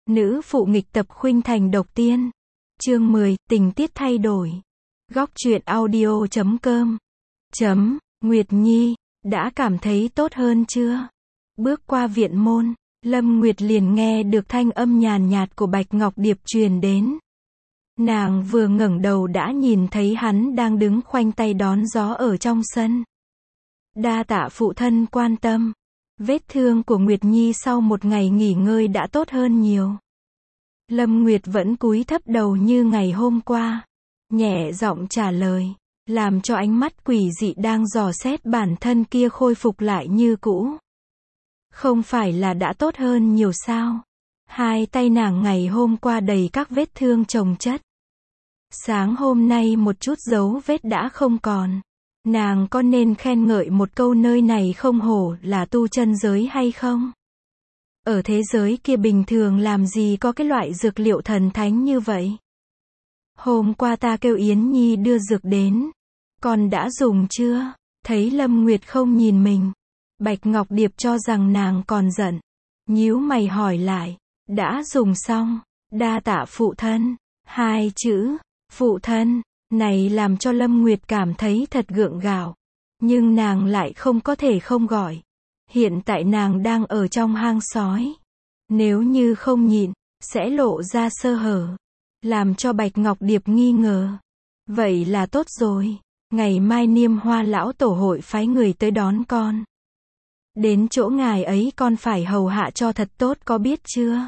Nữ phụ nghịch tập khuynh thành độc tiên. Chương 10, tình tiết thay đổi. Góc truyện audio.com. Nguyệt Nhi, đã cảm thấy tốt hơn chưa? Bước qua viện môn, Lâm Nguyệt liền nghe được thanh âm nhàn nhạt của Bạch Ngọc Điệp truyền đến. Nàng vừa ngẩng đầu đã nhìn thấy hắn đang đứng khoanh tay đón gió ở trong sân. Đa tạ phụ thân quan tâm. Vết thương của Nguyệt Nhi sau một ngày nghỉ ngơi đã tốt hơn nhiều. Lâm Nguyệt vẫn cúi thấp đầu như ngày hôm qua. Nhẹ giọng trả lời, làm cho ánh mắt quỷ dị đang dò xét bản thân kia khôi phục lại như cũ. Không phải là đã tốt hơn nhiều sao? Hai tay nàng ngày hôm qua đầy các vết thương chồng chất. Sáng hôm nay một chút dấu vết đã không còn. Nàng có nên khen ngợi một câu nơi này không hổ là tu chân giới hay không? Ở thế giới kia bình thường làm gì có cái loại dược liệu thần thánh như vậy? Hôm qua ta kêu Yến Nhi đưa dược đến. Con đã dùng chưa? Thấy Lâm Nguyệt không nhìn mình. Bạch Ngọc Điệp cho rằng nàng còn giận. Nhíu mày hỏi lại. Đã dùng xong. Đa tạ phụ thân. Hai chữ, phụ thân, này làm cho Lâm Nguyệt cảm thấy thật gượng gạo. Nhưng nàng lại không có thể không gọi. Hiện tại nàng đang ở trong hang sói. Nếu như không nhịn, sẽ lộ ra sơ hở. Làm cho Bạch Ngọc Điệp nghi ngờ. Vậy là tốt rồi. Ngày mai Niêm Hoa lão tổ hội phái người tới đón con. Đến chỗ ngài ấy con phải hầu hạ cho thật tốt có biết chưa?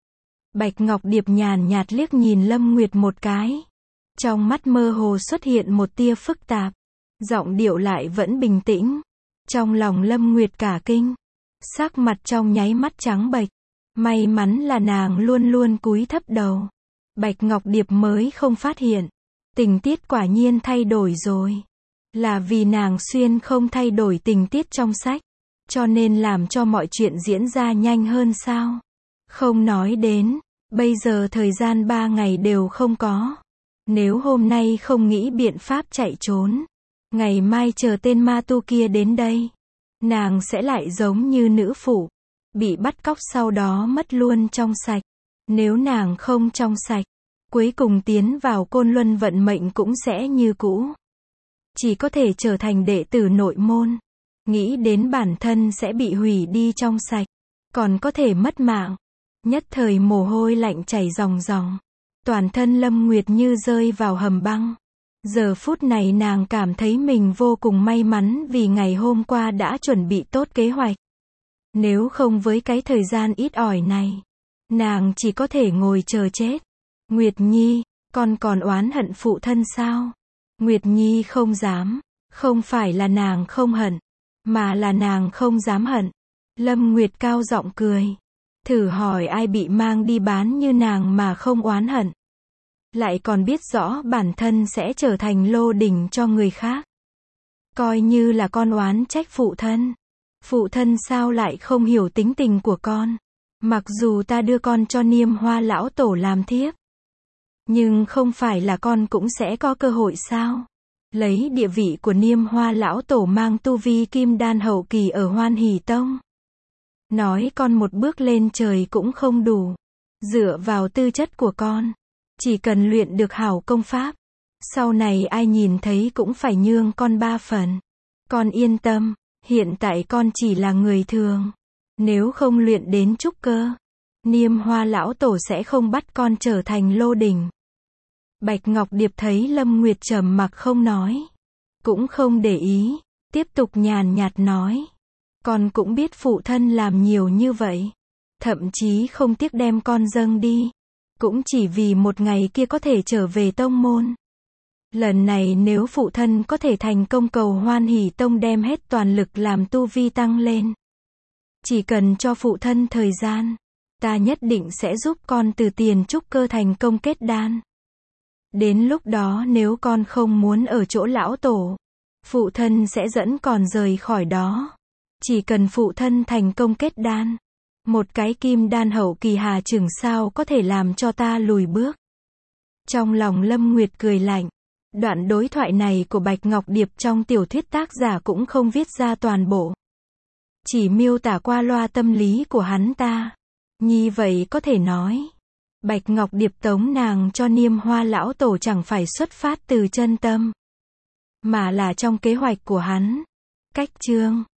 Bạch Ngọc Điệp nhàn nhạt liếc nhìn Lâm Nguyệt một cái. Trong mắt mơ hồ xuất hiện một tia phức tạp. Giọng điệu lại vẫn bình tĩnh. Trong lòng Lâm Nguyệt cả kinh. Sắc mặt trong nháy mắt trắng bệch. May mắn là nàng luôn luôn cúi thấp đầu. Bạch Ngọc Điệp mới không phát hiện. Tình tiết quả nhiên thay đổi rồi. Là vì nàng xuyên không thay đổi tình tiết trong sách. Cho nên làm cho mọi chuyện diễn ra nhanh hơn sao? Không nói đến. Bây giờ thời gian 3 ngày đều không có. Nếu hôm nay không nghĩ biện pháp chạy trốn. Ngày mai chờ tên ma tu kia đến đây. Nàng sẽ lại giống như nữ phụ. Bị bắt cóc sau đó mất luôn trong sạch. Nếu nàng không trong sạch. Cuối cùng tiến vào Côn Luân vận mệnh cũng sẽ như cũ. Chỉ có thể trở thành đệ tử nội môn. Nghĩ đến bản thân sẽ bị hủy đi trong sạch. Còn có thể mất mạng. Nhất thời mồ hôi lạnh chảy ròng ròng. Toàn thân Lâm Nguyệt như rơi vào hầm băng. Giờ phút này nàng cảm thấy mình vô cùng may mắn vì ngày hôm qua đã chuẩn bị tốt kế hoạch. Nếu không với cái thời gian ít ỏi này, nàng chỉ có thể ngồi chờ chết. Nguyệt Nhi, con còn oán hận phụ thân sao? Nguyệt Nhi không dám. Không phải là nàng không hận, mà là nàng không dám hận. Lâm Nguyệt cao giọng cười. Thử hỏi ai bị mang đi bán như nàng mà không oán hận. Lại còn biết rõ bản thân sẽ trở thành lô đỉnh cho người khác. Coi như là con oán trách phụ thân. Phụ thân sao lại không hiểu tính tình của con. Mặc dù ta đưa con cho Niêm Hoa lão tổ làm thiếp. Nhưng không phải là con cũng sẽ có cơ hội sao? Lấy địa vị của Niêm Hoa lão tổ mang tu vi kim đan hậu kỳ ở Hoan Hỷ Tông. Nói con một bước lên trời cũng không đủ. Dựa vào tư chất của con. Chỉ cần luyện được hảo công pháp. Sau này ai nhìn thấy cũng phải nhường con 3 phần. Con yên tâm. Hiện tại con chỉ là người thường. Nếu không luyện đến trúc cơ. Niêm Hoa lão tổ sẽ không bắt con trở thành lô đỉnh. Bạch Ngọc Điệp thấy Lâm Nguyệt trầm mặc không nói. Cũng không để ý. Tiếp tục nhàn nhạt nói. Con cũng biết phụ thân làm nhiều như vậy. Thậm chí không tiếc đem con dâng đi. Cũng chỉ vì một ngày kia có thể trở về tông môn. Lần này nếu phụ thân có thể thành công cầu Hoan Hỷ Tông đem hết toàn lực làm tu vi tăng lên. Chỉ cần cho phụ thân thời gian. Ta nhất định sẽ giúp con từ tiền trúc cơ thành công kết đan. Đến lúc đó nếu con không muốn ở chỗ lão tổ. Phụ thân sẽ dẫn con rời khỏi đó. Chỉ cần phụ thân thành công kết đan. Một cái kim đan hậu kỳ hà chừng sao có thể làm cho ta lùi bước. Trong lòng Lâm Nguyệt cười lạnh. Đoạn đối thoại này của Bạch Ngọc Điệp trong tiểu thuyết tác giả cũng không viết ra toàn bộ. Chỉ miêu tả qua loa tâm lý của hắn ta. Nhi vậy có thể nói, Bạch Ngọc Điệp tống nàng cho Niêm Hoa lão tổ chẳng phải xuất phát từ chân tâm, mà là trong kế hoạch của hắn. Cách chương